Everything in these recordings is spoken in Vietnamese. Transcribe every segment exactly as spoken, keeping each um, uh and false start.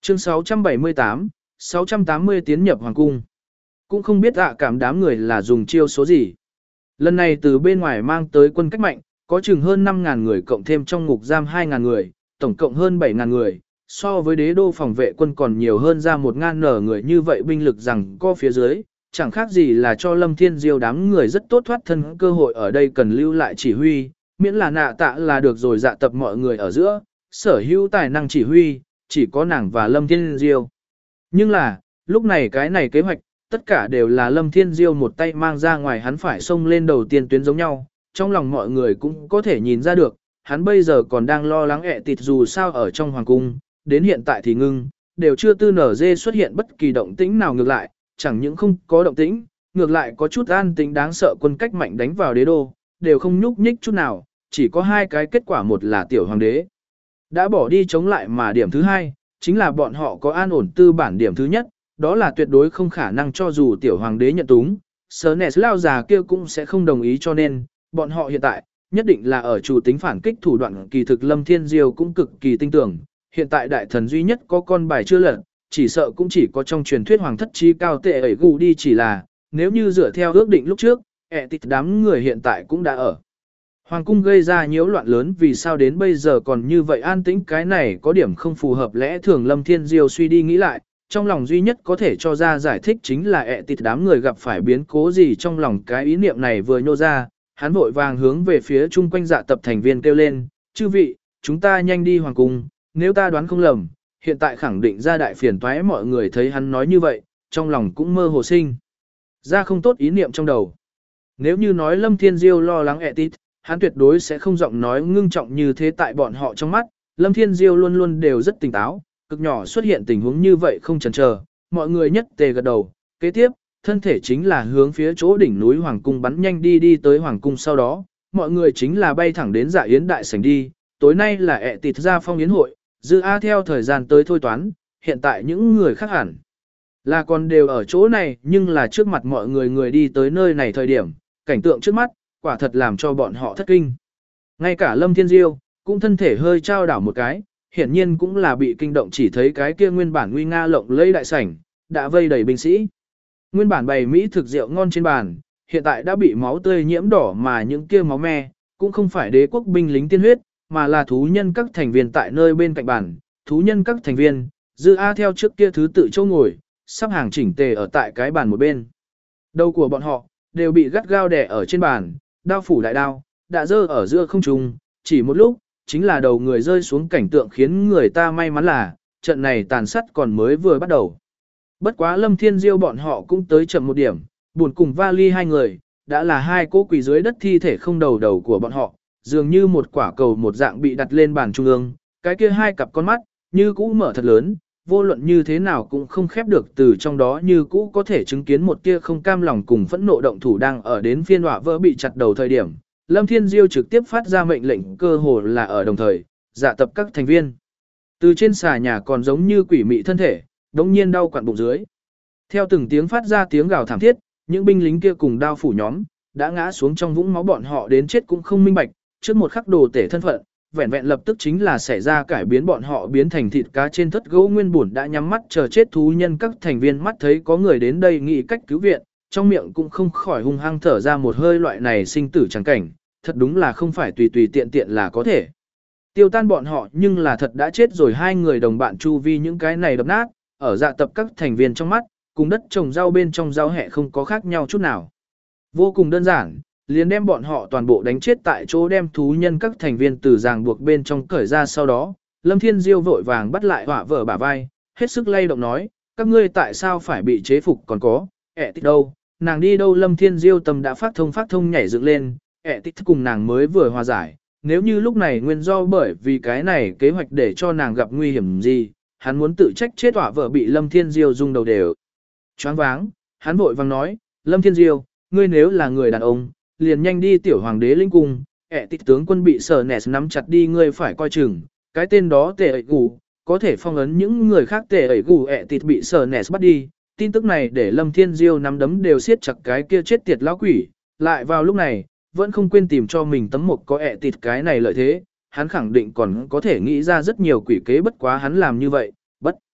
Chương sáu trăm bảy mươi tám, sáu trăm tám mươi tiến nhập hoàng cung. Cũng không biết ạ cảm đám người là dùng chiêu số gì. Lần này từ bên ngoài mang tới quân cách mạnh, có chừng hơn năm ngàn người cộng thêm trong ngục giam hai ngàn người, tổng cộng hơn bảy ngàn người. So với đế đô phòng vệ quân còn nhiều hơn ra một ngàn nở người, như vậy binh lực rằng co phía dưới, chẳng khác gì là cho Lâm Thiên Diêu đám người rất tốt thoát thân cơ hội. Ở đây cần lưu lại chỉ huy, miễn là nạ tạ là được rồi. Dạ tập mọi người ở giữa, sở hữu tài năng chỉ huy, chỉ có nàng và Lâm Thiên Diêu. Nhưng là, lúc này cái này kế hoạch, tất cả đều là Lâm Thiên Diêu một tay mang ra ngoài, hắn phải xông lên đầu tiên tuyến giống nhau. Trong lòng mọi người cũng có thể nhìn ra được, hắn bây giờ còn đang lo lắng ẹ tịt dù sao ở trong hoàng cung, đến hiện tại thì ngưng, đều chưa tư nở dê xuất hiện bất kỳ động tĩnh nào. Ngược lại, chẳng những không có động tĩnh, ngược lại có chút an tĩnh đáng sợ. Quân cách mạnh đánh vào đế đô, đều không nhúc nhích chút nào, chỉ có hai cái kết quả, một là tiểu hoàng đế đã bỏ đi chống lại, mà điểm thứ hai, chính là bọn họ có an ổn tư bản. Điểm thứ nhất, đó là tuyệt đối không khả năng cho dù tiểu hoàng đế nhận túng, Sernes lao già kia cũng sẽ không đồng ý, cho nên, bọn họ hiện tại, nhất định là ở chủ tính phản kích thủ đoạn. Kỳ thực Lâm Thiên Diêu cũng cực kỳ tinh tưởng, hiện tại đại thần duy nhất có con bài chưa lật, chỉ sợ cũng chỉ có trong truyền thuyết hoàng thất chi cao tệ ấy gù đi, chỉ là, nếu như dựa theo ước định lúc trước, ẹ tịt đám người hiện tại cũng đã ở hoàng cung gây ra nhiễu loạn lớn, vì sao đến bây giờ còn như vậy an tĩnh, cái này có điểm không phù hợp lẽ thường. Lâm Thiên Diêu suy đi nghĩ lại, trong lòng duy nhất có thể cho ra giải thích chính là ẹ tịt đám người gặp phải biến cố gì. Trong lòng cái ý niệm này vừa nhô ra, hắn vội vàng hướng về phía chung quanh dạ tập thành viên kêu lên, chư vị, chúng ta nhanh đi hoàng cung, nếu ta đoán không lầm, hiện tại khẳng định ra đại phiền toái. Mọi người thấy hắn nói như vậy, trong lòng cũng mơ hồ sinh ra không tốt ý niệm trong đầu. Nếu như nói Lâm Thiên Diêu lo lắng ẹ tịt, hắn tuyệt đối sẽ không giọng nói ngưng trọng như thế. Tại bọn họ trong mắt, Lâm Thiên Diêu luôn luôn đều rất tỉnh táo, cực nhỏ xuất hiện tình huống như vậy không chần chờ, mọi người nhất tề gật đầu. Kế tiếp, thân thể chính là hướng phía chỗ đỉnh núi hoàng cung bắn nhanh đi. Đi tới hoàng cung sau đó, mọi người chính là bay thẳng đến dạ yến đại sảnh đi. Tối nay là ẹ tịt ra phong yến hội, dư a theo thời gian tới thôi toán, hiện tại những người khác hẳn là còn đều ở chỗ này, nhưng là trước mặt mọi người người đi tới nơi này thời điểm, cảnh tượng trước mắt, quả thật làm cho bọn họ thất kinh. Ngay cả Lâm Thiên Diêu cũng thân thể hơi trao đảo một cái, hiển nhiên cũng là bị kinh động, chỉ thấy cái kia nguyên bản nguy nga lộng lẫy đại sảnh đã vây đầy binh sĩ. Nguyên bản bày mỹ thực rượu ngon trên bàn, hiện tại đã bị máu tươi nhiễm đỏ, mà những kia máu me cũng không phải đế quốc binh lính tiên huyết, mà là thú nhân các thành viên tại nơi bên cạnh bàn. Thú nhân các thành viên, dư a theo trước kia thứ tự chỗ ngồi, sắp hàng chỉnh tề ở tại cái bàn một bên. Đầu của bọn họ đều bị gắt gao đè ở trên bàn, đao phủ đại đao đã rơi ở giữa không trung, chỉ một lúc, chính là đầu người rơi xuống. Cảnh tượng khiến người ta may mắn là, trận này tàn sát còn mới vừa bắt đầu. Bất quá Lâm Thiên Diêu bọn họ cũng tới chậm một điểm, buồn cùng vali hai người, đã là hai cỗ quỳ dưới đất thi thể không đầu đầu của bọn họ, dường như một quả cầu một dạng bị đặt lên bàn trung ương, cái kia hai cặp con mắt, như cũ mở thật lớn, vô luận như thế nào cũng không khép được, từ trong đó như cũ có thể chứng kiến một tia không cam lòng cùng phẫn nộ động thủ. Đang ở đến phiên họa vỡ bị chặt đầu thời điểm, Lâm Thiên Diêu trực tiếp phát ra mệnh lệnh, cơ hồ là ở đồng thời, dạ tập các thành viên. Từ trên xà nhà còn giống như quỷ mị thân thể, đống nhiên đau quặn bụng dưới. Theo từng tiếng phát ra tiếng gào thảm thiết, những binh lính kia cùng đao phủ nhóm, đã ngã xuống trong vũng máu. Bọn họ đến chết cũng không minh bạch, trước một khắc đồ tể thân phận, vẹn vẹn lập tức chính là xảy ra cải biến, bọn họ biến thành thịt cá trên thất gỗ. Nguyên bổn đã nhắm mắt chờ chết thú nhân các thành viên mắt thấy có người đến đây nghĩ cách cứu viện, trong miệng cũng không khỏi hung hăng thở ra một hơi. Loại này sinh tử chẳng cảnh, thật đúng là không phải tùy tùy tiện tiện là có thể tiêu tan bọn họ, nhưng là thật đã chết rồi. Hai người đồng bạn chu vi những cái này đập nát, ở dạ tập các thành viên trong mắt, cùng đất trồng rau bên trong rau hẹ không có khác nhau chút nào. Vô cùng đơn giản, liền đem bọn họ toàn bộ đánh chết tại chỗ, đem thú nhân các thành viên từ ràng buộc bên trong cởi ra. Sau đó, Lâm Thiên Diêu vội vàng bắt lại họa vợ bả vai, hết sức lay động nói, các ngươi tại sao phải bị chế phục, còn có, ẹ tít đâu, nàng đi đâu? Lâm Thiên Diêu tâm đã phát thông phát thông nhảy dựng lên, ẹ tít cùng nàng mới vừa hòa giải, nếu như lúc này nguyên do bởi vì cái này kế hoạch để cho nàng gặp nguy hiểm gì, hắn muốn tự trách chết họa vợ bị Lâm Thiên Diêu rung đầu đều choáng váng. Hắn vội vàng nói, Lâm Thiên Diêu, ngươi nếu là người đàn ông, liền nhanh đi tiểu hoàng đế linh cung, ẹ tít tướng quân bị sở nẹt nắm chặt đi, ngươi phải coi chừng, cái tên đó tệ ẩy gù, có thể phong ấn những người khác. Tệ ẩy gù ẹ tít bị sở nẹt bắt đi, tin tức này để Lâm Thiên Diêu nắm đấm đều siết chặt, cái kia chết tiệt lão quỷ, lại vào lúc này, vẫn không quên tìm cho mình tấm mộc có ẹ tít cái này lợi thế, hắn khẳng định còn có thể nghĩ ra rất nhiều quỷ kế, bất quá hắn làm như vậy, bất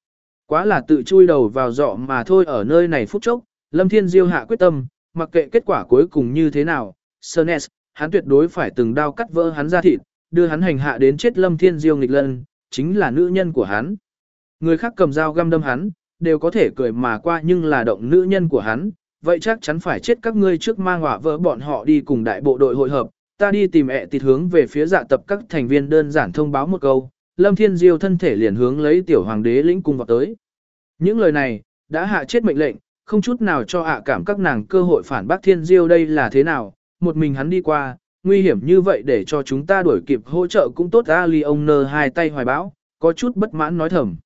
Quá là tự chui đầu vào dọ mà thôi. Ở nơi này phút chốc, Lâm Thiên Diêu hạ quyết tâm, mặc kệ kết quả cuối cùng như thế nào, Sernes, hắn tuyệt đối phải từng đao cắt vỡ hắn ra thịt, đưa hắn hành hạ đến chết. Lâm Thiên Diêu nghịch lân, chính là nữ nhân của hắn. Người khác cầm dao găm đâm hắn, đều có thể cười mà qua, nhưng là động nữ nhân của hắn, vậy chắc chắn phải chết. Các ngươi trước mang hỏa vỡ bọn họ đi cùng đại bộ đội hội hợp, ta đi tìm ẹ tịt hướng về phía dạ tập. Các thành viên đơn giản thông báo một câu, Lâm Thiên Diêu thân thể liền hướng lấy tiểu hoàng đế lĩnh cung vào tới. Những lời này, đã hạ chết mệnh lệnh, không chút nào cho ạ cảm các nàng cơ hội phản bác. Thiên Diêu đây là thế nào, một mình hắn đi qua, nguy hiểm như vậy để cho chúng ta đuổi kịp hỗ trợ cũng tốt. Ali ông nơ hai tay hoài bão, có chút bất mãn nói thầm.